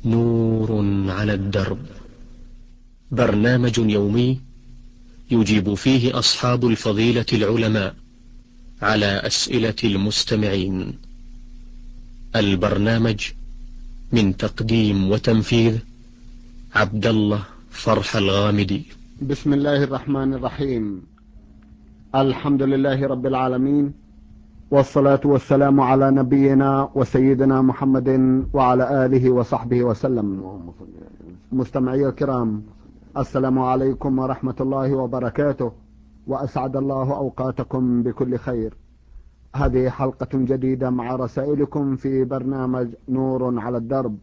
نور على الدرب، برنامج يومي يجيب فيه أصحاب الفضيلة العلماء على أسئلة المستمعين. البرنامج من تقديم وتنفيذ عبد الله فرح الغامدي. بسم الله الرحمن الرحيم. الحمد لله رب العالمين، والصلاة والسلام على نبينا وسيدنا محمد وعلى آله وصحبه وسلم. مستمعي الكرام، السلام عليكم ورحمة الله وبركاته، وأسعد الله أوقاتكم بكل خير. هذه حلقة جديدة مع رسائلكم في برنامج نور على الدرب.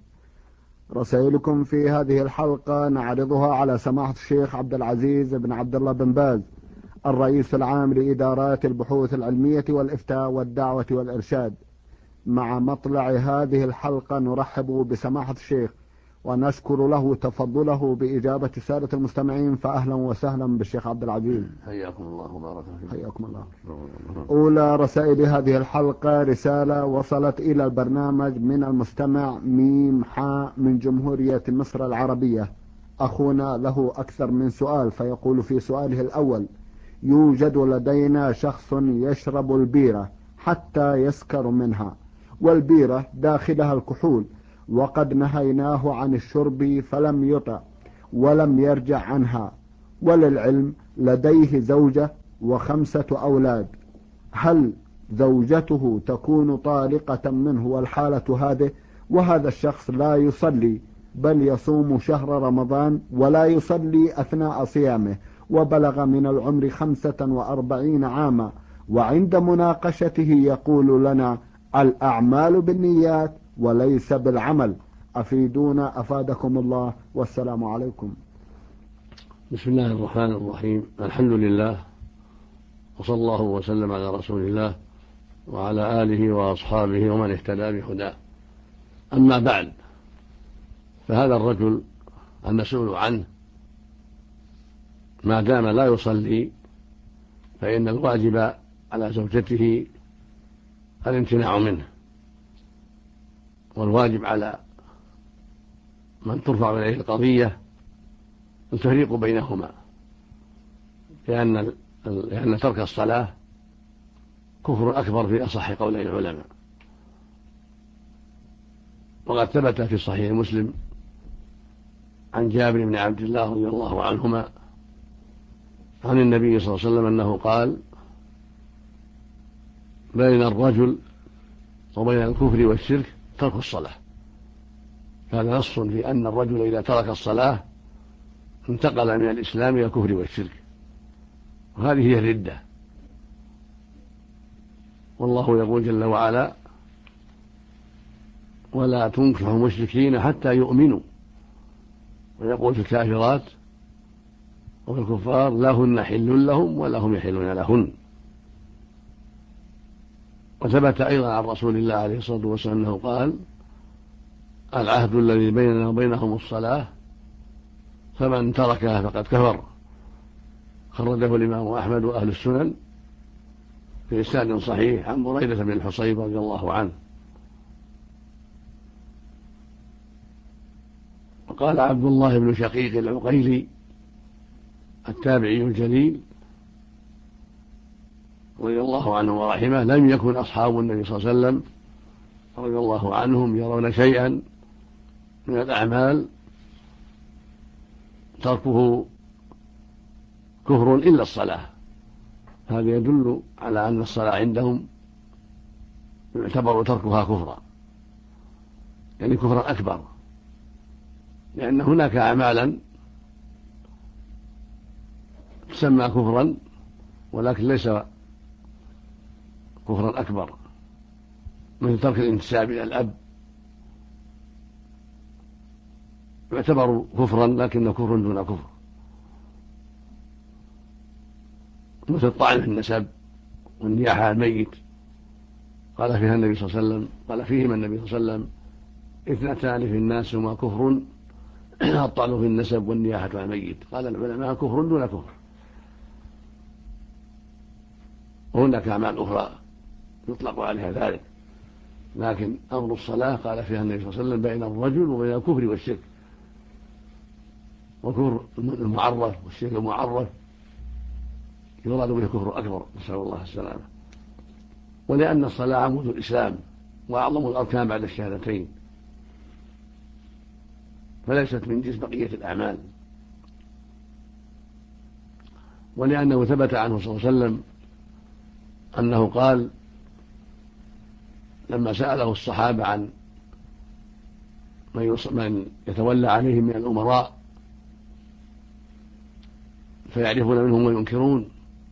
رسائلكم في هذه الحلقة نعرضها على سماحة الشيخ عبد العزيز بن عبد الله بن باز، الرئيس العام لإدارات البحوث العلمية والإفتاء والدعوة والإرشاد. مع مطلع هذه الحلقة نرحب بسماحة الشيخ ونشكر له تفضله بإجابة سادة المستمعين، فأهلا وسهلا بالشيخ عبد العزيز. حياكم الله وبارك فيكم. حياكم الله. أولى رسائل هذه الحلقة رسالة وصلت إلى البرنامج من المستمع ميم حاء من جمهورية مصر العربية. أخونا له أكثر من سؤال، فيقول في سؤاله الأول: يوجد لدينا شخص يشرب البيرة حتى يسكر منها، والبيرة داخلها الكحول، وقد نهيناه عن الشرب فلم يطع ولم يرجع عنها، وللعلم لديه زوجة و5 أولاد. هل زوجته تكون طالقة منه والحالة هذه؟ وهذا الشخص لا يصلي بل يصوم شهر رمضان ولا يصلي أثناء صيامه، وبلغ من العمر 45 عاما، وعند مناقشته يقول لنا: الأعمال بالنيات وليس بالعمل. أفيدونا أفادكم الله، والسلام عليكم. بسم الله الرحمن الرحيم. الحمد لله، وصلى الله وسلم على رسول الله وعلى آله وأصحابه ومن اهتدى بهداه. أما بعد، فهذا الرجل المسؤول عنه ما دام لا يصلي فإن الواجب على زوجته الامتناع منه، والواجب على من ترفع إليه القضية التفريق بينهما، لأن ترك الصلاة كفر أكبر في أصح قولي العلماء. وقد ثبت في صحيح مسلم عن جابر بن عبد الله رضي الله عنهما عن النبي صلى الله عليه وسلم أنه قال: بين الرجل وبين الكفر والشرك ترك الصلاة. هذا نص في أن الرجل إذا ترك الصلاة انتقل من الإسلام إلى الكفر والشرك، وهذه هي الردة. والله يقول جل وعلا: ولا تنكحوا المشركين حتى يؤمنوا. ويقول في الكافرات وفي الكفار: لا هن حل لهم ولا هم يحلون لهن. وثبت أيضا عن رسول الله عليه الصلاة والسلام أنه قال: العهد الذي بيننا وبينهم الصلاة، فمن تركها فقد كفر. خرجه الإمام أحمد وأهل السنن في إسناد صحيح عن بريدة بن الحصيب رضي الله عنه. وقال عبد الله بن شقيق العقيلي التابعي الجليل رضي الله عنه ورحمه: لم يكن أصحاب النبي صلى الله عليه وسلم رضي الله عنهم يرون شيئا من الأعمال تركه كفر إلا الصلاة. هذا يدل على أن الصلاة عندهم يعتبر تركها كفرا، يعني كفرا أكبر، لأن هناك أعمالا تسمى كفرا ولكن ليس كفرا أكبر، مثل ترك الانتساب إلى الأب، يعتبر كفرا لكنه كفر دون كفر، مثل الطعن في النسب والنياحة على الميت. قال فيها النبي صلى الله عليه وسلم، قال فيهما النبي صلى الله عليه وسلم: 2 في الناس هما كفر، الطعن في النسب والنياحة على الميت. قال العلماء: كفر دون كفر. وهناك أعمال أخرى يطلق عليها ذلك، لكن أمر الصلاة قال فيها النبي صلى الله عليه وسلم بين الرجل وبين الكفر والشرك، والكفر المعرف والشرك المعرف يراد به كفر أكبر، نسأل الله السلامة. ولأن الصلاة عمود الإسلام وأعظم الأركان بعد الشهادتين، فليست من جنس بقية الأعمال. ولأنه ثبت عنه صلى الله عليه وسلم أنه قال لما سأله الصحابة عن من يتولى عليهم من الأمراء فيعرفون منهم وينكرون،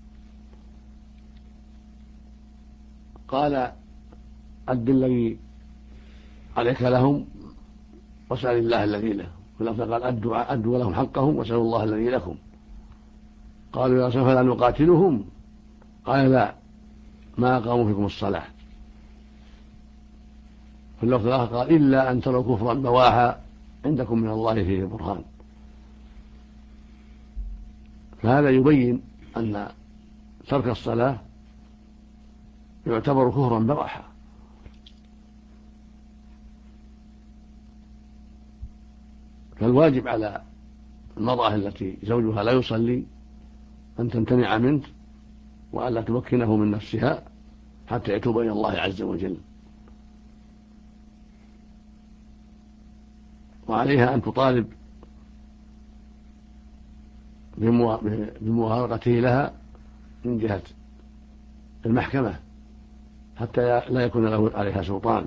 قال أد الذي عليك لهم واسأل الله الذي له، قال أدوا لهم حقهم واسألوا الله الذي لكم. قالوا يا رسول الله فلا نقاتلهم؟ قال لا، ما أقاموا فيكم الصلاة. في اللفظ الآخر قال إلا أن تروا كفرا بواحا عندكم من الله فيه برهان. فهذا يبين أن ترك الصلاة يعتبر كفرا بواحا. فالواجب على المرأة التي زوجها لا يصلي أن تمتنع منه وألا تمكنه من نفسها حتى يتوب إلى الله عز وجل، وعليها أن تطالب بموافقته لها من جهة المحكمة حتى لا يكون له عليها سلطان،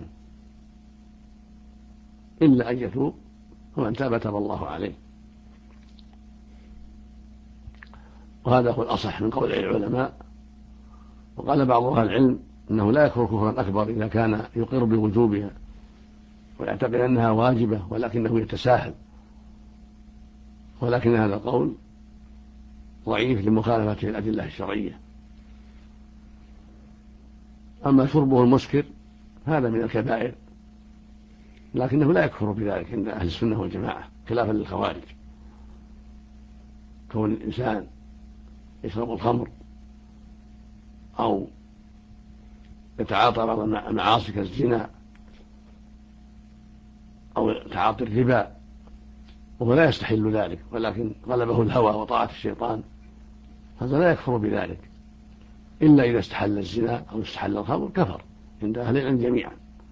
إلا أن يتوب، ومن تاب تاب الله عليه. وهذا هو الأصح من قول العلماء. وقال بعض أهل العلم إنه لا يكفر كفرا أكبر إذا كان يقر بوجوبها ويعتقد أنها واجبة ولكنه يتساهل، ولكن هذا القول ضعيف لمخالفته الأدلة الشرعية. أما شربه المسكر هذا من الكبائر، لكنه لا يكفر بذلك عند أهل السنة والجماعة، خلافا للخوارج. كون الإنسان يشرب الخمر أو يتعاطى بعض المعاصي كالزنا أو تعاطي الربا وهو لا يستحل ذلك ولكن غلبه الهوى وطاعة الشيطان، هذا لا يكفر بذلك، إلا إذا استحل الزنا أو استحل الخمر كفر عند أهل العلم جميعا.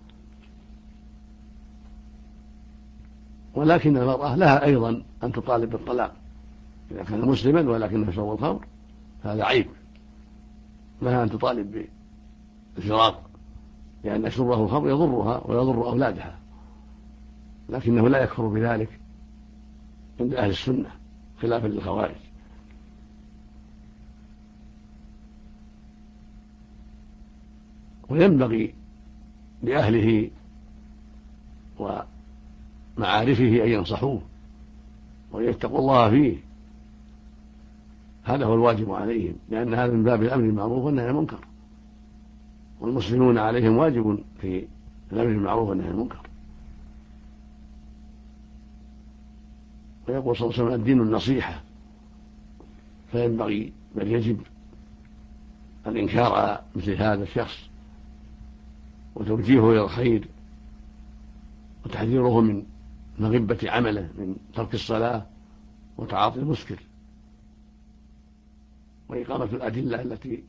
ولكن المرأة لها أيضا أن تطالب بالطلاق إذا كان مسلما ولكنه يشرب الخمر، هذا عيب، لها أن تطالب بالفراق، لأن شربه الخمر يضرها ويضر أولادها، لكنه لا يكفر بذلك عند أهل السنة خلافا للخوارج. وينبغي لأهله ومعارفه أن ينصحوه وأن يتقوا الله فيه، هذا هو الواجب عليهم، لأن هذا من باب الأمر بالمعروف والنهي عن المنكر، والمسلمون عليهم واجب في الأمر بالمعروف والنهي عن المنكر. ويقول صلى الله عليه وسلم الدين النصيحة، فينبغي بل يجب الإنكار على مثل هذا الشخص وتوجيهه إلى الخير وتحذيره من مغبة عمله من ترك الصلاة وتعاطي المسكر، وإقامة الأدلة التي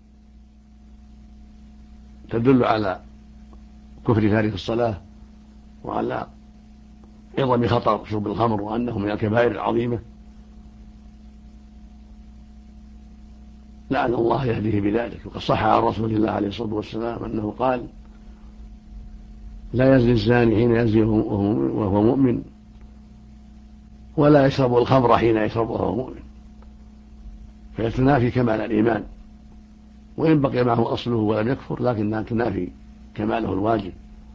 تدل على كفر تارك الصلاة وعلى عظم خطر شرب الخمر وأنه من الكبائر العظيمة. لعن الله يهديه بذلك. وقد صح عن رسول الله عليه الصلاة والسلام أنه قال لا يزني الزاني حين يزني وهو مؤمن، ولا يشرب الخمر حين يشرب وهو مؤمن، فيتنافي كمال الإيمان، وإن بقي معه أصله ولم يكفر لكنها تنافي كماله الواجب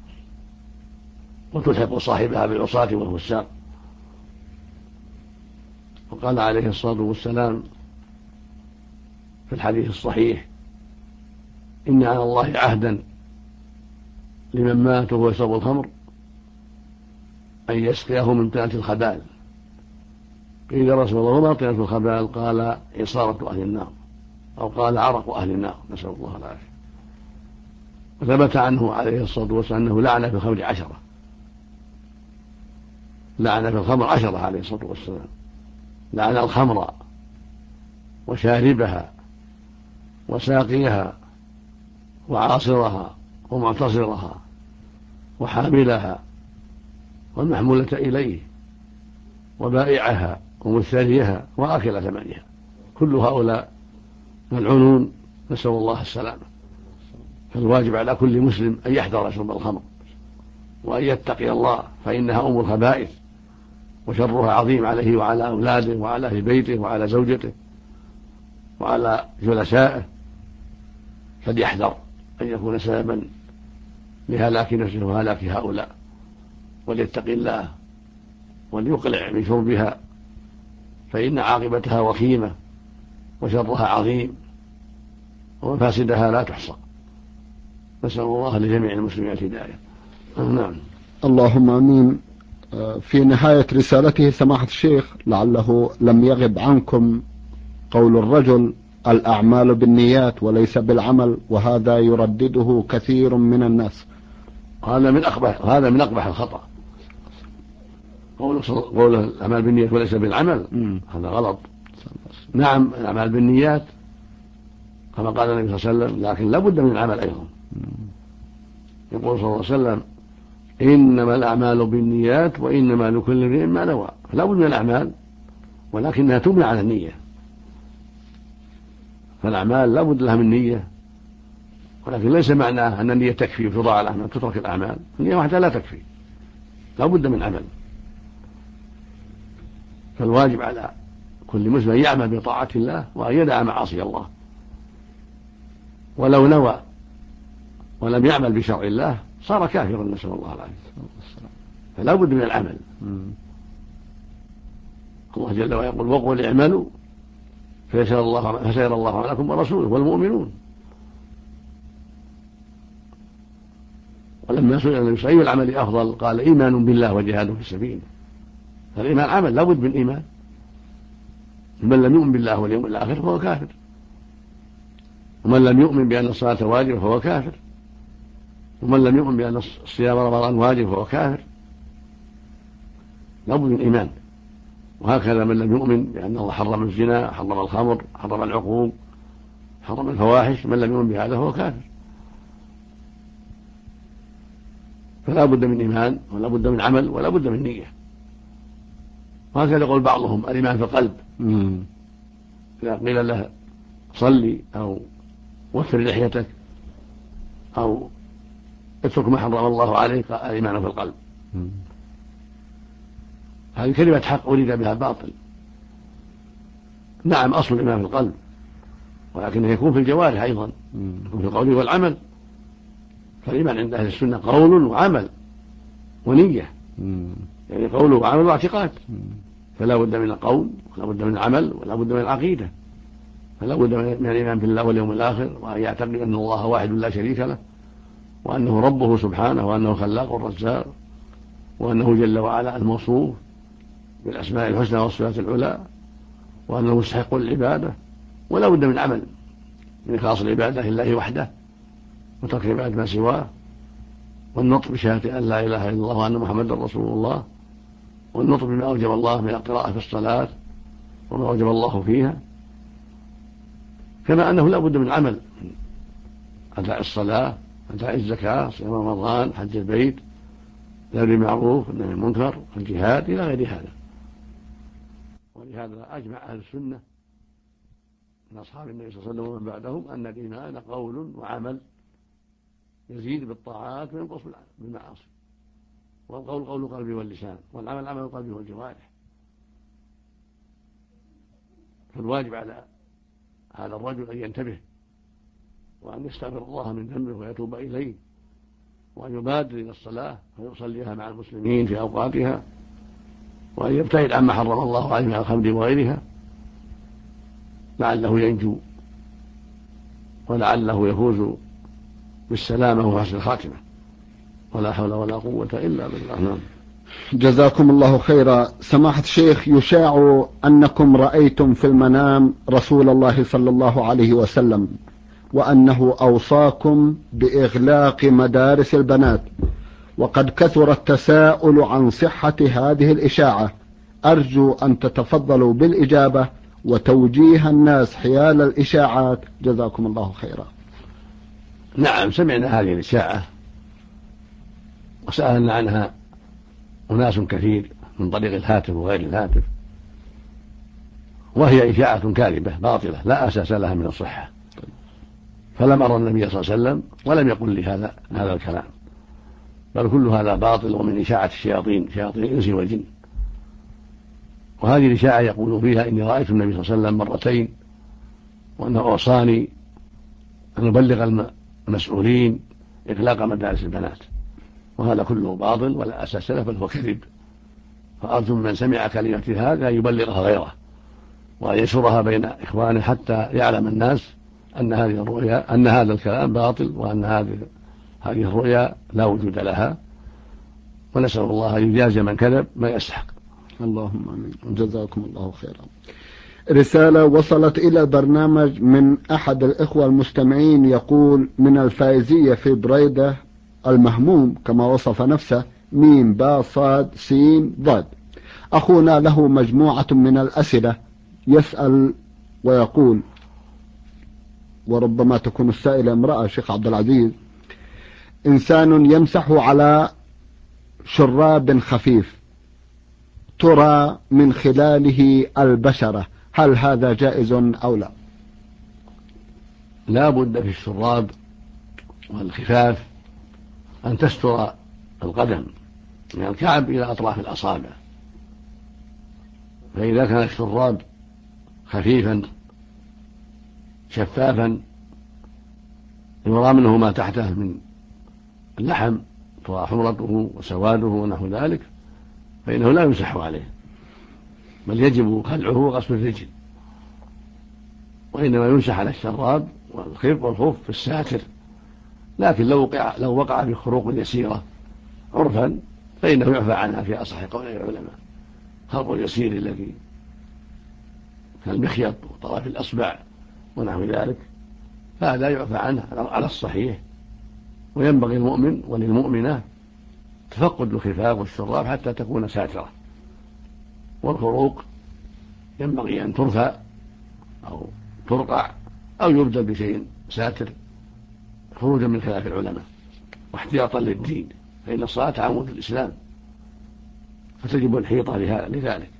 وتلحق صاحبها بالعصاة والفساق. وقال عليه الصلاة والسلام في الحديث الصحيح إن على الله عهدا لمن مات وهو يشرب الخمر أن يسقيه من طينة الخبال. قيل يا رسول الله وما طينة الخبال؟ قال عصارة أهل النار، أو قال عرق أهل النار، نسأل الله العافية. وثبت عنه عليه الصلاة والسلام أنه لعن في الخمر 10، لعن في الخمر 10 عليه الصلاة والسلام، لعن الخمر وشاربها وساقيها وعاصرها ومعتصرها وحاملها والمحمولة إليه وبائعها ومشتريها وآكل ثمنها، كل هؤلاء ملعونون، نسأل الله السلامة. فالواجب على كل مسلم أن يحذر شرب الخمر وأن يتقي الله، فإنها أم الخبائث وشرها عظيم عليه وعلى أولاده وعلى أهل بيته وعلى زوجته وعلى جلسائه، فليحذر أن يكون سببا لهلاك نفسه وهلاك هؤلاء، وليتقي الله وليقلع من شربها، فإن عاقبتها وخيمة وشرها عظيم ومفاسدها لا تحصى. نسأل الله لجميع المسلمين الهداية. نعم. اللهم آمين. في نهاية رسالته سماحة الشيخ لعله لم يغب عنكم قول الرجل: الأعمال بالنيات وليس بالعمل، وهذا يردده كثير من الناس. هذا من أقبح الخطأ. قوله الأعمال بالنيات وليس بالعمل هذا غلط. نعم الأعمال بالنيات كما قال النبي صلى الله عليه وسلم، لكن لا بد من العمل أيضا. يقول صلى الله عليه وسلم: إنما الأعمال بالنيات وإنما لكل امرئ ما نوى. فلا بد من الأعمال ولكنها تبنى على النية. فالأعمال لا بد لها من نية، ولكن ليس معناه أن النية تكفي وتضاع الأعمال تترك الأعمال. النية وحدها لا تكفي، لا بد من عمل. فالواجب على كل مسلم أن يعمل بطاعة الله وأن يدع معاصي الله، ولو نوى ولم يعمل بشرع الله صار كافرا، نسأل الله العافية. فلا بد من العمل. الله جل وعلا يقول: وقل اعملوا فسيرى الله عملكم ورسوله والمؤمنون. ولما سئل النبي صلى الله عليه وسلم: أي العمل أفضل؟ قال: إيمان بالله وجهاد في سبيله. فالإيمان عمل، لا بد من إيمان. من لم يؤمن بالله واليوم الآخر فهو كافر، ومن لم يؤمن بأن الصلاة واجبة فهو كافر، ومن لم يؤمن بأن الصيام رمضان واجب فهو كافر. لا بد من إيمان. وهكذا من لم يؤمن بأن الله حرم الزنا، حرم الخمر، حرم العقوق، حرم الفواحش، من لم يؤمن بهذا فهو كافر. فلا بد من إيمان ولا بد من عمل ولا بد من نية. وهكذا يقول بعضهم: الإيمان في القلب. إذا قيل له صلي أو وفر لحيتك أو اترك ما حرم الله عليك، الإيمان في القلب. هذه كلمة حق أريد بها باطل. نعم أصل الإيمان في القلب، ولكنه يكون في الجوارح أيضا، يكون في القول والعمل. فالإيمان عند أهل السنة قول وعمل ونية، يعني قول وعمل واعتقاد. فلا بد من القول ولا بد من العمل ولا بد من العقيدة. فلا بد من الإيمان بالله واليوم الآخر، وأن يعتقد أن الله واحد لا شريك له، وأنه ربه سبحانه، وأنه خلاق الرزاق، وأنه جل وعلا الموصوف بالأسماء الحسنى والصفات العلى، وأنه مستحق العبادة. ولا بد من عمل، من إخلاص العبادة لله وحده وترك عبادة ما سواه، والنطق بشهادة أن لا إله إلا الله وأن محمدا رسول الله، والنطق بما أوجب الله من القراءة في الصلاة وما أوجب الله فيها. كما أنه لا بد من عمل: أداء الصلاة، أداء الزكاة، صيام رمضان، حج البيت، الأمر بالمعروف والنهي عن المنكر، الجهاد، إلى غير هذا. ولهذا أجمع أهل السنة من أصحاب النبي صلى الله عليه وسلم ومن بعدهم أن الإيمان قول وعمل، يزيد بالطاعات وينقص بالمعاصي. والقول قول القلب واللسان، والعمل عمل القلب والجوارح. فالواجب على هذا الرجل أن ينتبه وأن يستغفر الله من ذنبه ويتوب إليه، وأن يبادر إلى الصلاة ويصليها مع المسلمين في أوقاتها، وأن يبتعد عما حرم الله عليه من الخمر وغيرها، لعله ينجو ولعله يفوز بالسلامة وحسن الخاتمة. ولا حول ولا قوة إلا بالله. جزاكم الله خيرا. سماحة الشيخ، يشاع أنكم رأيتم في المنام رسول الله صلى الله عليه وسلم، وأنه أوصاكم بإغلاق مدارس البنات، وقد كثر التساؤل عن صحة هذه الإشاعة. أرجو أن تتفضلوا بالإجابة وتوجيه الناس حيال الإشاعات، جزاكم الله خيرا. نعم، سمعنا هذه الإشاعة وسألنا عنها أناس كثير من طريق الهاتف وغير الهاتف، وهي إشاعة كاذبة باطلة لا أساس لها من الصحة، فلم أرى النبي صلى الله عليه وسلم ولم يقل لي هذا الكلام، بل كل هذا باطل ومن إشاعة الشياطين، شياطين الإنس والجن. وهذه الإشاعة يقول فيها إني رأيت النبي صلى الله عليه وسلم مرتين وأنه أوصاني أن أبلغ المسؤولين إغلاق مدارس البنات، وهذا كله باطل ولا أساس له، بل هو كذب. فأرجو من سمع كلمة هذا يبلغها غيره وأن ينشرها بين إخوانه حتى يعلم الناس أن هذه الرؤيا، أن هذا الكلام باطل، وأن هذه الرؤيا لا وجود لها، ونسأل الله أن يجازي من كذب ما يستحق. اللهم آمين، جزاكم الله خيرا. رسالة وصلت إلى البرنامج من أحد الإخوة المستمعين يقول: من الفائزية في بريدة المهموم كما وصف نفسه ميم با صاد سين ضاد. أخونا له مجموعة من الأسئلة، يسأل ويقول، وربما تكون السائلة امرأة شيخ عبد العزيز: إنسان يمسح على شراب خفيف ترى من خلاله البشرة، هل هذا جائز أو لا؟ لا بد في الشراب والخفاف أن تستر القدم من الكعب إلى أطراف الأصابع، فإذا كان الشراب خفيفا شفافا يرى منه ما تحته من اللحم، ترى حمرته وسواده ونحو ذلك، فإنه لا يمسح عليه، بل يجب خلعه وغسل الرجل، وإنما يمسح على الشراب والخف في الساتر. لكن لو وقع في خروق يسيرة عرفا فإنه يعفى عنها في أصح قولي العلماء. خرق اليسير الذي كالمخيط وطرف الأصبع ونحو ذلك فهذا يعفى عنه على الصحيح، وينبغي المؤمن وللمؤمنة تفقد الخفاف والشراب حتى تكون ساترة، والخروق ينبغي أن ترفع أو ترقع أو يبدل بشيء ساتر خروجا من خلاف العلماء واحتياطا للدين، فإن الصلاة عمود الإسلام فتجب الحيطة لذلك.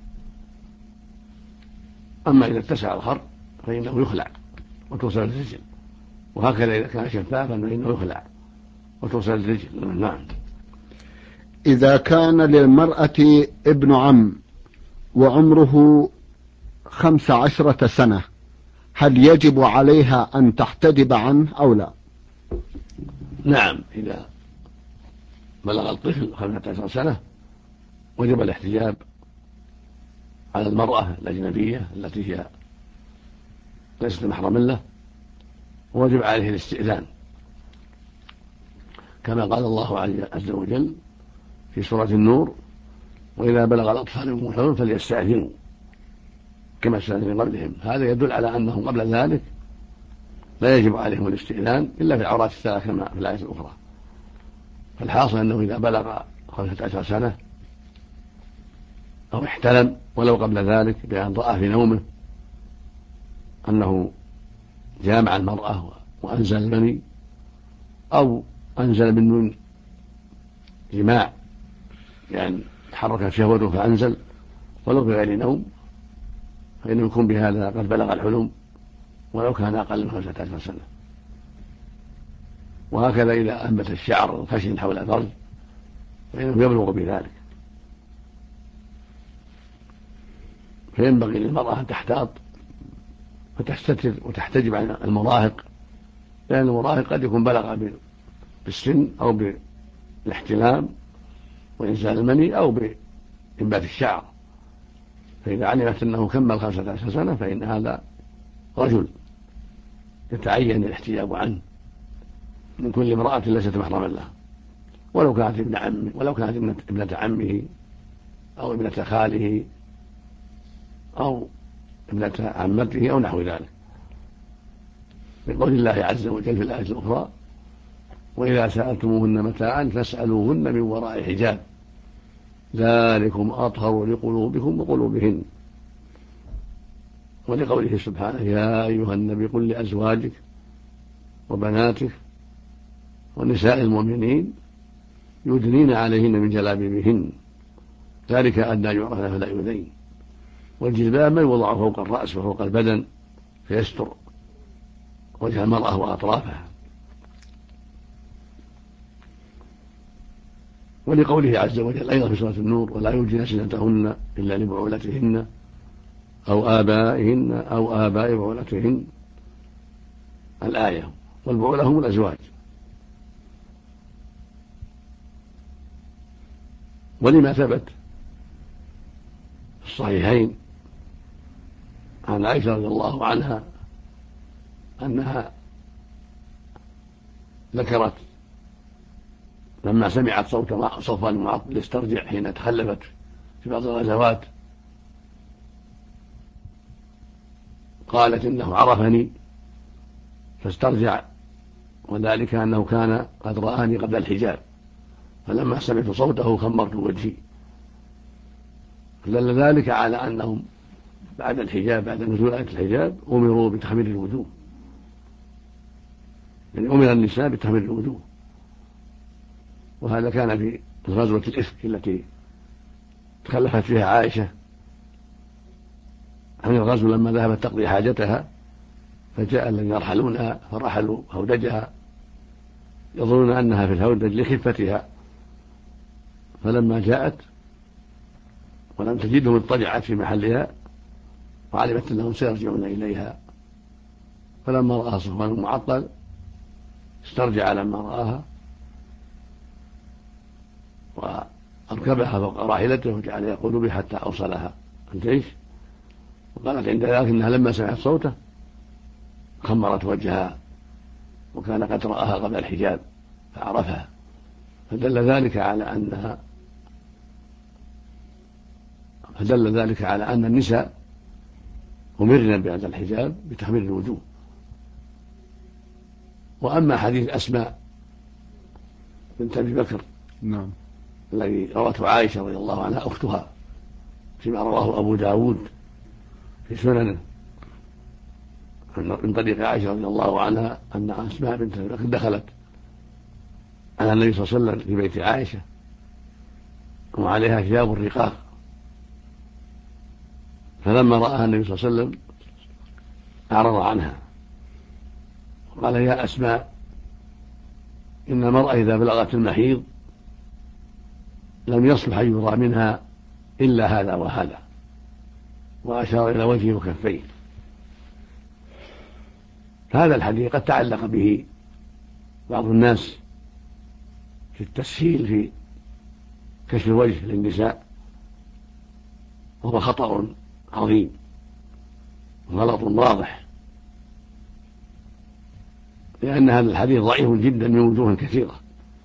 أما إذا اتسع الخرق فإنه يخلع وتوصل الرجل، وهكذا إذا كان شفافا فإنه يخلع وتوصل الرجل. نعم. إذا كان للمرأة ابن عم وعمره 15 سنة، هل يجب عليها أن تحتجب عنه أو لا؟ نعم، إذا بلغ الطفل 15 سنة وجب الاحتجاب على المرأة الأجنبية التي هي ليست محرم له، ووجب عليه الاستئذان كما قال الله عز وجل في سورة النور: وإذا بلغ الأطفال منكم الحلم فليستأذنوا كما استأذن من قبلهم. هذا يدل على أنهم قبل ذلك لا يجب عليهم الاستئذان إلا في العورات الثلاث كما في الآية الأخرى. فالحاصل أنه إذا بلغ 15 سنة أو احتلم ولو قبل ذلك بأن رأى في نومه أنه جامع المرأة وأنزل المني أو أنزل من جماع، يعني تحرك شهوته فأنزل ولو بغير نوم، فإنه يكون بهذا قد بلغ الحلم ولو كان أقل من 15 سنة. وهكذا إذا أنبت الشعر الخشن حول الفرج فإنه يبلغ بذلك. فينبغي للمرأة أن تحتاط فتستتر وتحتجب عن المراهق، لأن المراهق قد يكون بلغ بالسن أو بالاحتلام وإنزال المني أو بإنبات الشعر، فإذا علمت أنه كمل 15 سنة فإن هذا رجل يتعين الاحتجاب عنه من كل امرأة ليست محرما له، ولو كانت ابن عمه ولو كانت ابنة عمه أو ابنة خاله أو ابنة عمته أو نحو ذلك. لقول الله عز وجل في الآية الأخرى: وإذا سألتموهن متاعا فاسألوهن من وراء حجاب ذلكم أطهر لقلوبكم وقلوبهن. ولقوله سبحانه: يا أيها النبي قل لأزواجك وبناتك ونساء المؤمنين يدنين عليهن من جلابيبهن ذلك أدنى يعرفن فلا يؤذين. والجلباب ما يوضع فوق الرأس وفوق البدن فيستر وجه المرأة وأطرافها. ولقوله عز وجل أيضا في سورة النور: ولا يبدين زينتهن إلا لبعولتهن أو آبائهن أو آباء بعولتهن الآية. والبعولة هم الأزواج. ولما ثبت في الصحيحين عن عائشة رضي الله عنها أنها ذكرت لما سمعت صوت صفوان بن معطل يسترجع حين تخلفت في بعض الغزوات قالت: إنه عرفني فاسترجع، وذلك أنه كان قد رآني قبل الحجاب، فلما سمعت صوته خمرت وجهي. دل ذلك على أنهم بعد الحجاب، بعد نزول آية الحجاب، أمروا بتحميل الوجوه، يعني أمر النساء بتحميل الوجوه. وهذا كان في غزوة الإفك التي تخلفت فيها عائشة عن الغزو لما ذهبت تقضي حاجتها، فجاء الذين يرحلونها فرحلوا هودجها يظنون أنها في الهودج لخفتها، فلما جاءت ولم تجدهم اضطجعت في محلها وعلمت أنهم سيرجعون إليها، فلما رآها صفوان بن معطل استرجع لما رآها وأركبها فوق راحلته وجعل يقود به حتى أوصلها الجيش. وقالت عند ذلك إنها لما سمعت صوته خمرت وجهها، وكان قد رآها قبل الحجاب فعرفها، فدل ذلك على أن النساء أمرن بعد الحجاب بتحميل الوجوه. وأما حديث أسماء بنت أبي بكر نعم الذي روته عائشة رضي الله عنها أختها فيما رواه أبو داود في سننه من طريق عائشة رضي الله عنها أن أسماء بنت أبي بكر دخلت على النبي صلى الله عليه وسلم في بيت عائشة وعليها ثياب الرقاق، فلما رآها النبي صلى الله عليه وسلم أعرض عنها وقال: يا أسماء، إن المرأة إذا بلغت المحيض لم يصلح أن يرى منها إلا هذا وهذا، وأشار إلى وجهه وكفيه. هذا الحديث قد تعلق به بعض الناس في التسهيل في كشف الوجه للنساء، وهو خطأ عظيم وغلط واضح، لأن هذا الحديث ضعيف جدا من وجوه كثيرة،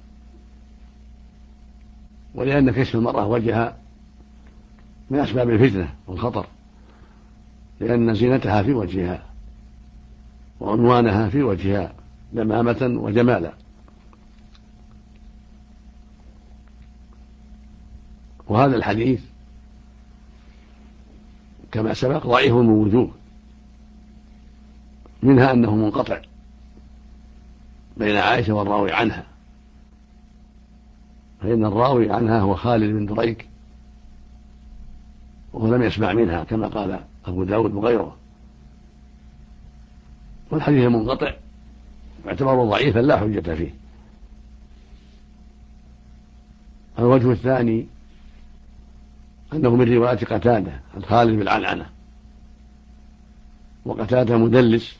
ولأن كشف المرأة وجهها من أسباب الفتنة والخطر، لأن زينتها في وجهها وعنوانها في وجهها دمامة وجمالا. وهذا الحديث كما سبق ضعيف من وجوه، منها أنه منقطع بين عائشة والراوي عنها، فإن الراوي عنها هو خالد بن دريك وهو لم يسمع منها كما قال أبو داود وغيره، والحديث منقطع يعتبر ضعيفا لا حجة فيه. الوجه الثاني أنه من رواية قتادة عن خالد بالعنعنة، وقتادة مدلس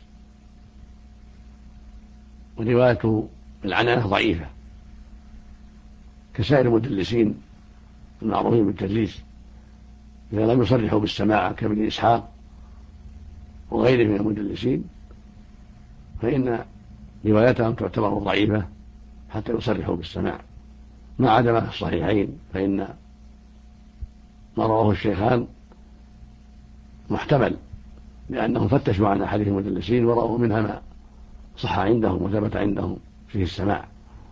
وروايته بالعنعنة ضعيفة كسائر المدلسين المعروفين بالتدليس إذا لم يصرحوا بالسماع كابن إسحاق وغيره من المدلسين، فإن روايتهم تعتبر ضعيفة حتى يصرحوا بالسماع، ما عدا ما في الصحيحين، فإن ما رواه الشيخان محتمل، لأنهم فتشوا عن أحاديث المدلسين ورأوا منها ما صح عندهم وثبت عندهم فيه السماع.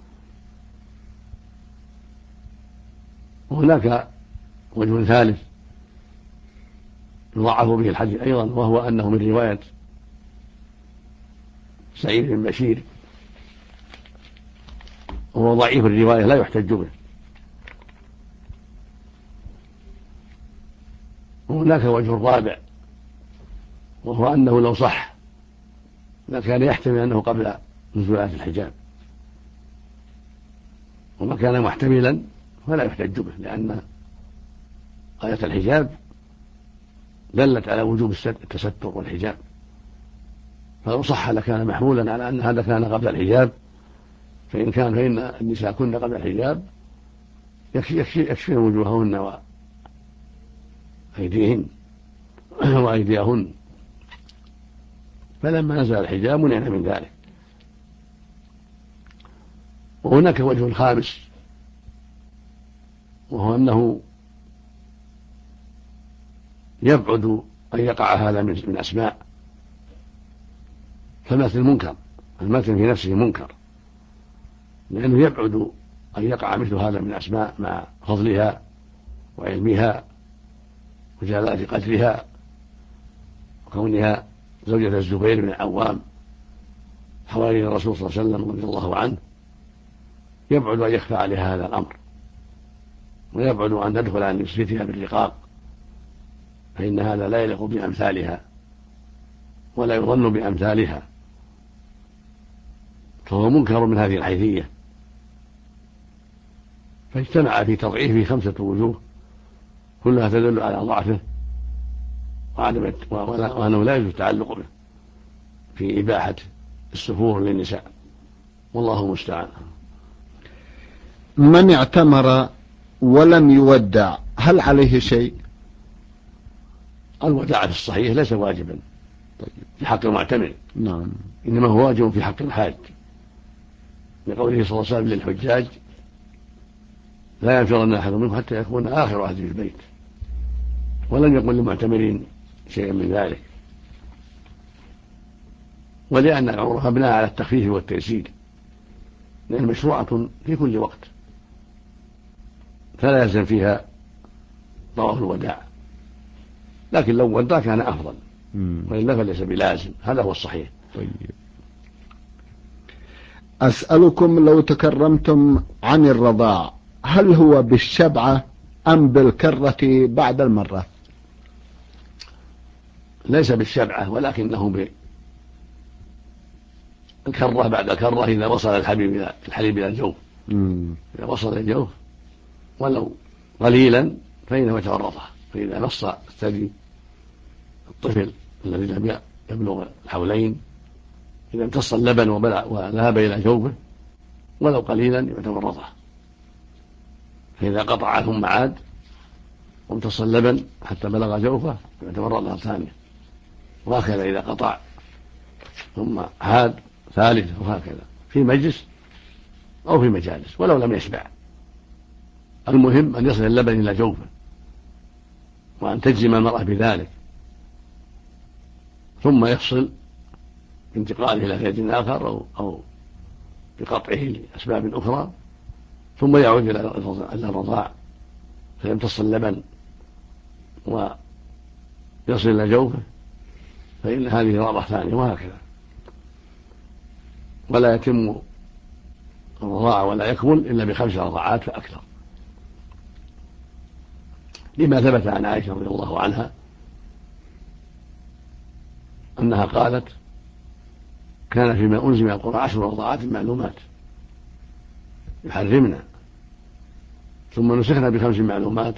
وهناك وجه ثالث يضعف به الحديث أيضا، وهو أنه من رواية سعيد بن بشير، وهو ضعيف الرواية لا يحتج به. وهناك وجه رابع، وهو أنه لو صح لكان يحتمل أنه قبل نزول آية الحجاب، وما كان محتملا فلا يحتج به، لأن آية الحجاب دلت على وجوب التستر والحجاب، فلو صح لكان محمولا على أن هذا كان قبل الحجاب، فإن النساء كن قبل الحجاب يكشفن وجوههن وأيديهن وأيديهن، فلما نزل الحجاب منعنا من ذلك. وهناك وجه خامس، وهو أنه يبعد أن يقع هذا من أسماء، فالمتن منكر، المتن في نفسه منكر، لأنه يبعد أن يقع مثل هذا من أسماء مع فضلها وعلمها وجلالة قدرها وكونها زوجة الزبير بن العوام حواري الرسول صلى الله عليه وسلم رضي الله عنه. يبعد أن يخفى عليها هذا الأمر، ويبعد أن تدخل عن نسبتها بالرقاق، فإن هذا لا يليق بأمثالها ولا يظن بأمثالها، فهو منكر من هذه الحيثية. فاجتمع في تضعيفه 5 وجوه كلها تدل على ضعفه وأنه لا يجوز التعلق به في إباحة السفور للنساء، والله المستعان. من اعتمر ولم يودع هل عليه شيء؟ الوداع في الصحيح ليس واجبا في حق المعتمر، نعم، إنما هو واجب في حق الحاج، لقوله صلى الله عليه وسلم للحجاج: لا ينفرن أحد منكم حتى يكون آخر عهده في البيت. ولم يقل للمعتمرين شيئا من ذلك، ولأن العمرة مبناها على التخفيف والتيسير، لأن مشروعة في كل وقت، فلا يلزم فيها طواف الوداع، لكن لو ودع كان أفضل، وإلا فليس بلازم، هذا هو الصحيح. طيب، أسألكم لو تكرمتم عن الرضاع هل هو بالشبعة أم بالكرة بعد المرة؟ ليس بالشبعة، ولكنه بالكرة بعد الكرة إذا وصل الحليب إلى الجوف. إذا وصل الجوف ولو قليلا فإنه يتورطه، فإذا نص الثدي الطفل الذي لم يبلغ الحولين، إذا امتص اللبن وذهب إلى جوفه ولو قليلا يتورطه، فإذا قطع ثم عاد وامتص اللبن حتى بلغ جوفه يتورطها ثانية، وهكذا إذا قطع ثم عاد ثالث، وهكذا في مجلس أو في مجالس ولو لم يشبع. المهم أن يصل اللبن إلى جوفه، وأن تجزم المرأة بذلك، ثم يفصل بانتقاله إلى ثدي آخر أو بقطعه لأسباب أخرى، ثم يعود إلى الرضاع فيمتص اللبن ويصل إلى جوفه، فإن هذه رضعة ثانية، وهكذا. ولا يتم الرضاعة ولا يكمل إلا ب5 رضعات فأكثر، لما ثبت عن عائشة رضي الله عنها أنها قالت: كان فيما أنزل من القرآن 10 رضعات معلومات يحرمنا، ثم نسخنا ب5 معلومات،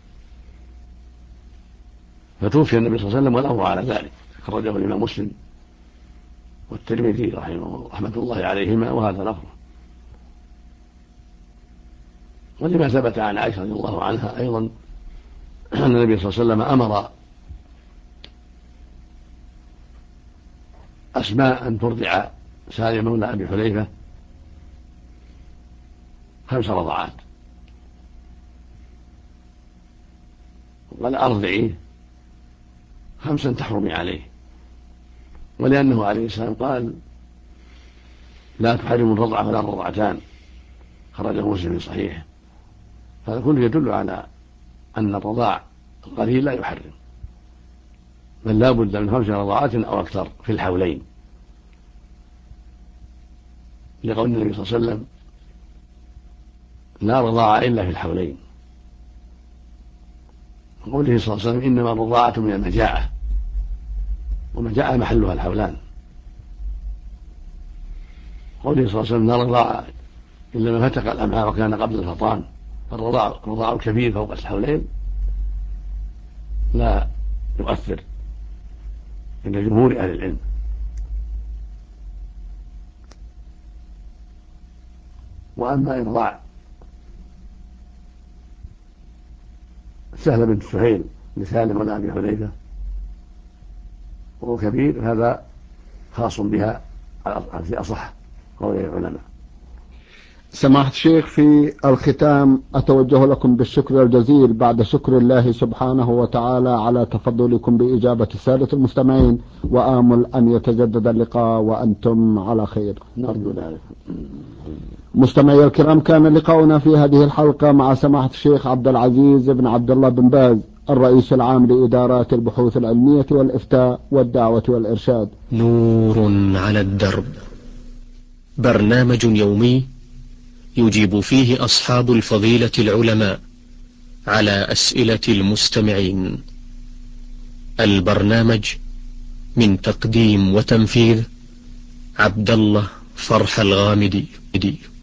فتوفي النبي صلى الله عليه وسلم والأمر على ذلك. أخرجه الإمام مسلم والترمذي رحمة الله عليهما، وهذا لفظه. ولما ثبت عن عائشة رضي الله عنها أيضا أن النبي صلى الله عليه وسلم أمر أسماء أن ترضع سالم مولى أبي حذيفة 5 رضعات، وقال: أرضعيه 5 تحرمي عليه، ولأنه عليه السلام قال: لا تحرم الرضعة ولا الرضعتان، خرجه مسلم في صحيحه. هذا كله يدل على أن الرضاع القليل لا يحرم، بل لا بد من 5 رضعات أو أكثر في الحولين، لقول النبي صلى الله عليه وسلم: لا رضاعة إلا في الحولين. وقوله صلى الله عليه وسلم: إنما الرضاعة من المجاعة، والمجاعة محلها الحولان. قوله صلى الله عليه وسلم: لا رضاعة إلا ما فتق الأمعاء وكان قبل الفطام. فالرضاع الكبير فوق الحولين لا يؤثر عند جمهور أهل العلم. وأما إرضاع سهل بنت سهيل لسالم ولا أبي حذيفة وهو كبير، هذا خاص بها في أصح قول العلماء. سماحة الشيخ، في الختام أتوجه لكم بالشكر الجزيل بعد شكر الله سبحانه وتعالى على تفضلكم بإجابة السادة المستمعين، وآمل أن يتجدد اللقاء وأنتم على خير. نرجو ذلك. مستمعي الكرام، كان لقاؤنا في هذه الحلقة مع سماحة الشيخ عبد العزيز بن عبد الله بن باز، الرئيس العام لإدارات البحوث العلمية والإفتاء والدعوة والإرشاد. نور على الدرب، برنامج يومي يجيب فيه أصحاب الفضيلة العلماء على أسئلة المستمعين. البرنامج من تقديم وتنفيذ عبد الله فرح الغامدي.